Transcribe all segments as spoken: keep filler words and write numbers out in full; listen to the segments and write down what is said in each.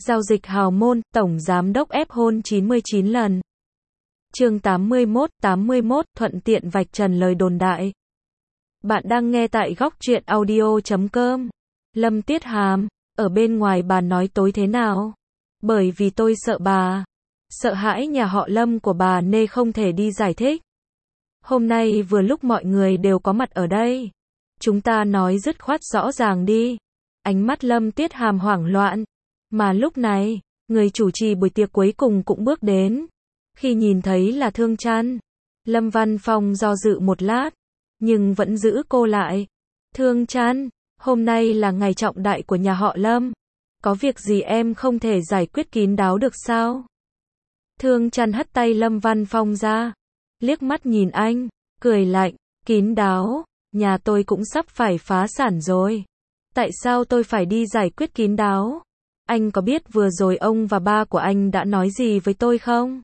Giao dịch hào môn, tổng giám đốc ép hôn chín mươi chín lần. Chương tám mươi mốt, tám mươi mốt, thuận tiện vạch trần lời đồn đại. Bạn đang nghe tại góc truyện audio chấm com. Lâm Tiết Hàm, ở bên ngoài bà nói tối thế nào? Bởi vì tôi sợ bà. Sợ hãi nhà họ Lâm của bà nên không thể đi giải thích. Hôm nay vừa lúc mọi người đều có mặt ở đây. Chúng ta nói dứt khoát rõ ràng đi. Ánh mắt Lâm Tiết Hàm hoảng loạn. Mà lúc này, người chủ trì buổi tiệc cuối cùng cũng bước đến. Khi nhìn thấy là Thương Trăn, Lâm Văn Phong do dự một lát, nhưng vẫn giữ cô lại. Thương Trăn, hôm nay là ngày trọng đại của nhà họ Lâm. Có việc gì em không thể giải quyết kín đáo được sao? Thương Trăn hất tay Lâm Văn Phong ra, liếc mắt nhìn anh, cười lạnh, kín đáo, nhà tôi cũng sắp phải phá sản rồi. Tại sao tôi phải đi giải quyết kín đáo? Anh có biết vừa rồi ông và ba của anh đã nói gì với tôi không?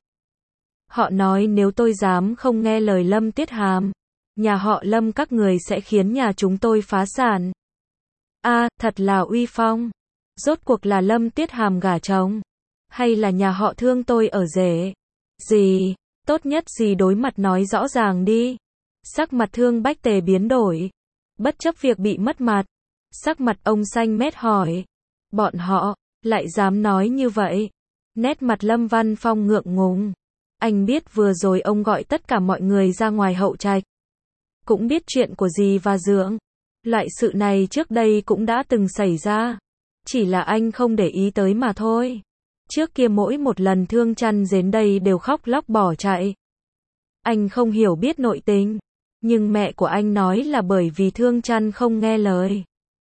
Họ nói nếu tôi dám không nghe lời Lâm Tiết Hàm, nhà họ Lâm các người sẽ khiến nhà chúng tôi phá sản. A, à, thật là uy phong. Rốt cuộc là Lâm Tiết Hàm gả chồng, hay là nhà họ Thương tôi ở rể? Gì? Tốt nhất gì đối mặt nói rõ ràng đi. Sắc mặt Thương Bách Tề biến đổi. Bất chấp việc bị mất mặt, sắc mặt ông xanh mét hỏi. Bọn họ, lại dám nói như vậy? Nét mặt Lâm Văn Phong ngượng ngùng. Anh biết vừa rồi ông gọi tất cả mọi người ra ngoài hậu trạch. Cũng biết chuyện của dì và Dượng. Loại sự này trước đây cũng đã từng xảy ra. Chỉ là anh không để ý tới mà thôi. Trước kia mỗi một lần Thương Trăn đến đây đều khóc lóc bỏ chạy. Anh không hiểu biết nội tình. Nhưng mẹ của anh nói là bởi vì Thương Trăn không nghe lời.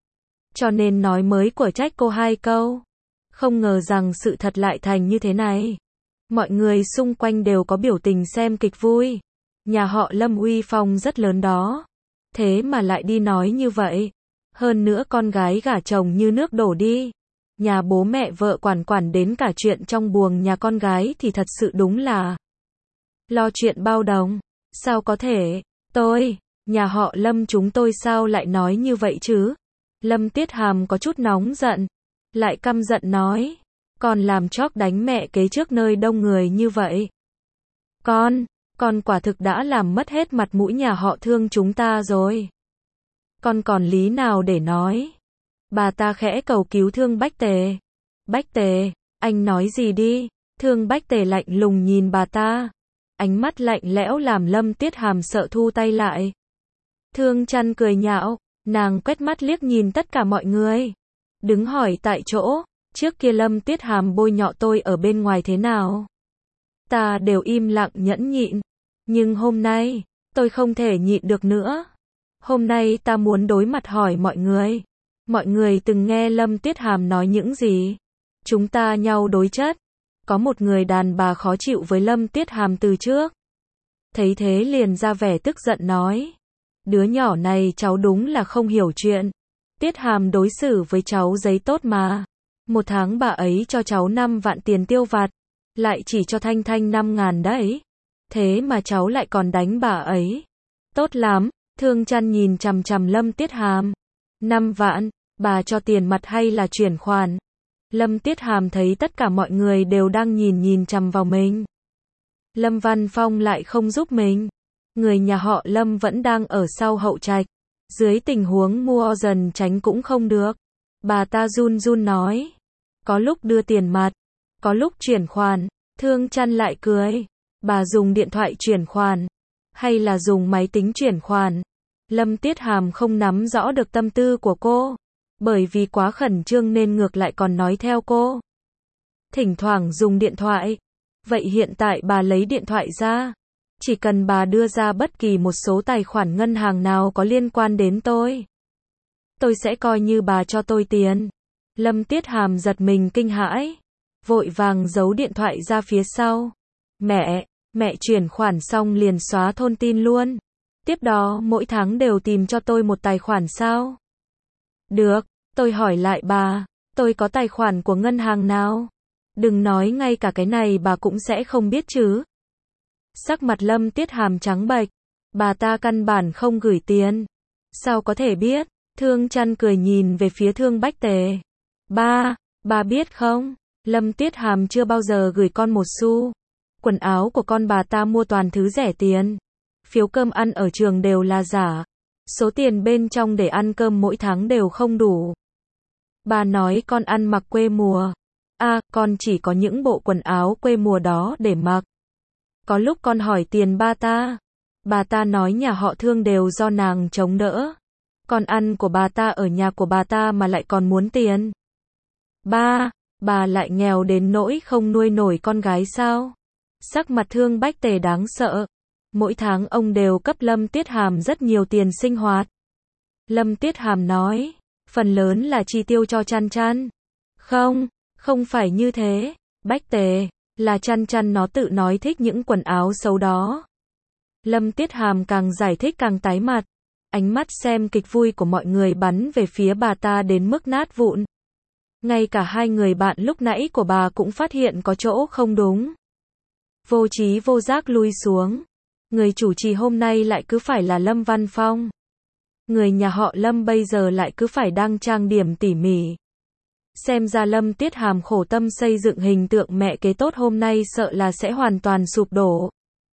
Cho nên nói mới của trách cô hai câu. Không ngờ rằng sự thật lại thành như thế này. Mọi người xung quanh đều có biểu tình xem kịch vui. Nhà họ Lâm uy phong rất lớn đó. Thế mà lại đi nói như vậy. Hơn nữa con gái gả chồng như nước đổ đi. Nhà bố mẹ vợ quản quản đến cả chuyện trong buồng nhà con gái thì thật sự đúng là lo chuyện bao đồng. Sao có thể? Tôi, nhà họ Lâm chúng tôi sao lại nói như vậy chứ? Lâm Tiết Hàm có chút nóng giận. Lại căm giận nói. Con làm chóp đánh mẹ kế trước nơi đông người như vậy. Con, con quả thực đã làm mất hết mặt mũi nhà họ Thương chúng ta rồi. Con còn lý nào để nói? Bà ta khẽ cầu cứu Thương Bách Tề. Bách Tề, anh nói gì đi? Thương Bách Tề lạnh lùng nhìn bà ta. Ánh mắt lạnh lẽo làm Lâm Tiết Hàm sợ thu tay lại. Thương Trăn cười nhạo, nàng quét mắt liếc nhìn tất cả mọi người. Đứng hỏi tại chỗ, trước kia Lâm Tiết Hàm bôi nhọ tôi ở bên ngoài thế nào? Ta đều im lặng nhẫn nhịn. Nhưng hôm nay, tôi không thể nhịn được nữa. Hôm nay ta muốn đối mặt hỏi mọi người. Mọi người từng nghe Lâm Tiết Hàm nói những gì? Chúng ta nhau đối chất. Có một người đàn bà khó chịu với Lâm Tiết Hàm từ trước. Thấy thế liền ra vẻ tức giận nói. Đứa nhỏ này cháu đúng là không hiểu chuyện. Tiết Hàm đối xử với cháu giấy tốt mà. Một tháng bà ấy cho cháu năm vạn tiền tiêu vặt. Lại chỉ cho Thanh Thanh năm ngàn đấy. Thế mà cháu lại còn đánh bà ấy. Tốt lắm, Thương Trăn nhìn chằm chằm Lâm Tiết Hàm. Năm vạn, bà cho tiền mặt hay là chuyển khoản? Lâm Tiết Hàm thấy tất cả mọi người đều đang nhìn nhìn chằm vào mình. Lâm Văn Phong lại không giúp mình. Người nhà họ Lâm vẫn đang ở sau hậu trạch. Dưới tình huống mua dần tránh cũng không được. Bà ta run run nói. Có lúc đưa tiền mặt, có lúc chuyển khoản. Thương Trăn lại cười. Bà dùng điện thoại chuyển khoản, hay là dùng máy tính chuyển khoản? Lâm Tiết Hàm không nắm rõ được tâm tư của cô. Bởi vì quá khẩn trương nên ngược lại còn nói theo cô. Thỉnh thoảng dùng điện thoại. Vậy hiện tại bà lấy điện thoại ra. Chỉ cần bà đưa ra bất kỳ một số tài khoản ngân hàng nào có liên quan đến tôi. Tôi sẽ coi như bà cho tôi tiền. Lâm Tiết Hàm giật mình kinh hãi. Vội vàng giấu điện thoại ra phía sau. Mẹ, mẹ chuyển khoản xong liền xóa thông tin luôn. Tiếp đó mỗi tháng đều tìm cho tôi một tài khoản sao? Được, tôi hỏi lại bà, tôi có tài khoản của ngân hàng nào? Đừng nói ngay cả cái này bà cũng sẽ không biết chứ. Sắc mặt Lâm Tiết Hàm trắng bệch, bà ta căn bản không gửi tiền. Sao có thể biết? Thương Trăn cười nhìn về phía Thương Bách Tề. Ba, ba biết không? Lâm Tuyết Hàm chưa bao giờ gửi con một xu. Quần áo của con bà ta mua toàn thứ rẻ tiền. Phiếu cơm ăn ở trường đều là giả. Số tiền bên trong để ăn cơm mỗi tháng đều không đủ. Bà nói con ăn mặc quê mùa. À, con chỉ có những bộ quần áo quê mùa đó để mặc. Có lúc con hỏi tiền ba ta. Bà ta nói nhà họ Thương đều do nàng chống đỡ. Con ăn của bà ta ở nhà của bà ta mà lại còn muốn tiền. Ba, bà lại nghèo đến nỗi không nuôi nổi con gái sao? Sắc mặt Thương Bách Tề đáng sợ. Mỗi tháng ông đều cấp Lâm Tuyết Hàm rất nhiều tiền sinh hoạt. Lâm Tuyết Hàm nói, phần lớn là chi tiêu cho Chăn Chăn. Không, không phải như thế, Bách Tề, là Chăn Chăn nó tự nói thích những quần áo xấu đó. Lâm Tuyết Hàm càng giải thích càng tái mặt. Ánh mắt xem kịch vui của mọi người bắn về phía bà ta đến mức nát vụn. Ngay cả hai người bạn lúc nãy của bà cũng phát hiện có chỗ không đúng. Vô trí vô giác lui xuống. Người chủ trì hôm nay lại cứ phải là Lâm Văn Phong. Người nhà họ Lâm bây giờ lại cứ phải đang trang điểm tỉ mỉ. Xem ra Lâm Tuyết Hàm khổ tâm xây dựng hình tượng mẹ kế tốt hôm nay sợ là sẽ hoàn toàn sụp đổ.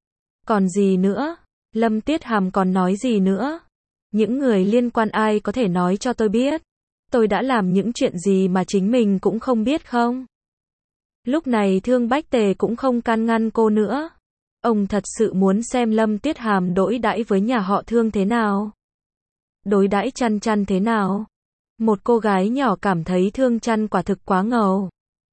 Còn gì nữa? Lâm Tuyết Hàm còn nói gì nữa? Những người liên quan ai có thể nói cho tôi biết? Tôi đã làm những chuyện gì mà chính mình cũng không biết không? Lúc này Thương Bách Tề cũng không can ngăn cô nữa. Ông thật sự muốn xem Lâm Tuyết Hàm đối đãi với nhà họ Thương thế nào. Đối đãi Chăn Chăn thế nào. Một cô gái nhỏ cảm thấy Thương Chăn quả thực quá ngầu.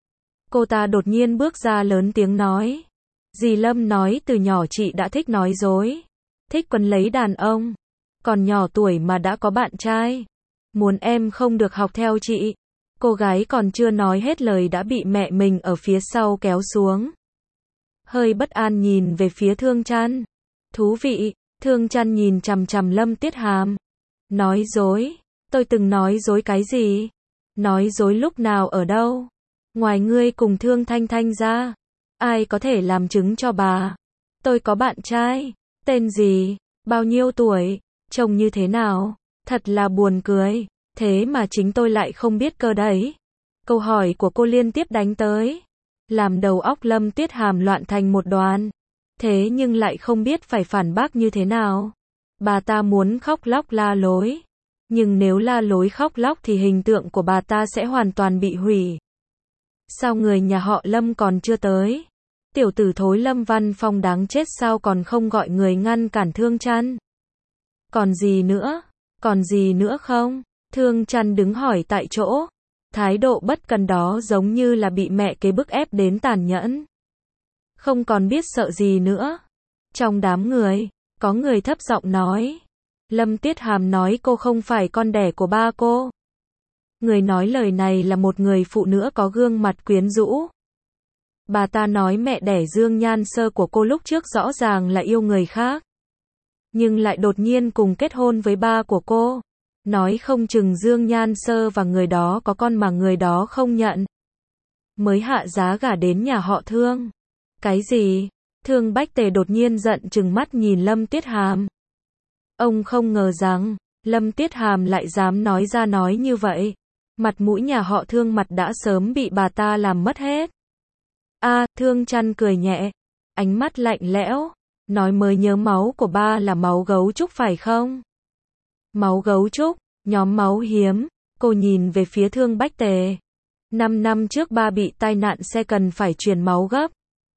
Cô ta đột nhiên bước ra lớn tiếng nói. Dì Lâm nói từ nhỏ chị đã thích nói dối. Thích quấn lấy đàn ông. Còn nhỏ tuổi mà đã có bạn trai. Muốn em không được học theo chị. Cô gái còn chưa nói hết lời đã bị mẹ mình ở phía sau kéo xuống. Hơi bất an nhìn về phía Thương Chăn. Thú vị, Thương Chăn nhìn chằm chằm Lâm Tuyết Hàm. Nói dối, tôi từng nói dối cái gì? Nói dối lúc nào ở đâu? Ngoài ngươi cùng Thương Thanh Thanh ra, ai có thể làm chứng cho bà? Tôi có bạn trai, tên gì? Bao nhiêu tuổi? Trông như thế nào? Thật là buồn cười, thế mà chính tôi lại không biết cơ đấy. Câu hỏi của cô liên tiếp đánh tới, làm đầu óc Lâm Tuyết Hàm loạn thành một đoàn. Thế nhưng lại không biết phải phản bác như thế nào. Bà ta muốn khóc lóc la lối. Nhưng nếu la lối khóc lóc thì hình tượng của bà ta sẽ hoàn toàn bị hủy. Sao người nhà họ Lâm còn chưa tới? Tiểu tử thối Lâm Văn Phong đáng chết sao còn không gọi người ngăn cản Thương Chăn? Còn gì nữa? Còn gì nữa không? Thương Chăn đứng hỏi tại chỗ. Thái độ bất cần đó giống như là bị mẹ kế bức ép đến tàn nhẫn. Không còn biết sợ gì nữa. Trong đám người, có người thấp giọng nói. Lâm Tuyết Hàm nói cô không phải con đẻ của ba cô. Người nói lời này là một người phụ nữ có gương mặt quyến rũ. Bà ta nói mẹ đẻ Dương Nhan Sơ của cô lúc trước rõ ràng là yêu người khác. Nhưng lại đột nhiên cùng kết hôn với ba của cô. Nói không chừng Dương Nhan Sơ và người đó có con mà người đó không nhận. Mới hạ giá gả đến nhà họ Thương. Cái gì? Thương Bách Tề đột nhiên giận trừng mắt nhìn Lâm Tuyết Hàm. Ông không ngờ rằng, Lâm Tuyết Hàm lại dám nói ra nói như vậy. Mặt mũi nhà họ Thương mặt đã sớm bị bà ta làm mất hết. A, à, Thương Chăn cười nhẹ, ánh mắt lạnh lẽo, nói mới nhớ máu của ba là máu gấu trúc phải không? Máu gấu trúc, nhóm máu hiếm, cô nhìn về phía Thương Bách Tề. Năm năm trước ba bị tai nạn xe cần phải truyền máu gấp.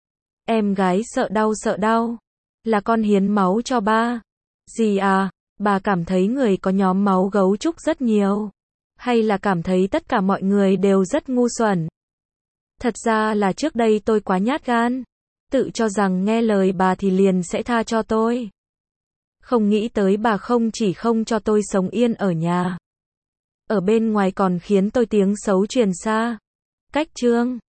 Em gái sợ đau sợ đau, là con hiến máu cho ba. Gì à, bà cảm thấy người có nhóm máu gấu trúc rất nhiều, hay là cảm thấy tất cả mọi người đều rất ngu xuẩn? Thật ra là trước đây tôi quá nhát gan, tự cho rằng nghe lời bà thì liền sẽ tha cho tôi. Không nghĩ tới bà không chỉ không cho tôi sống yên ở nhà, ở bên ngoài còn khiến tôi tiếng xấu truyền xa. Cách chương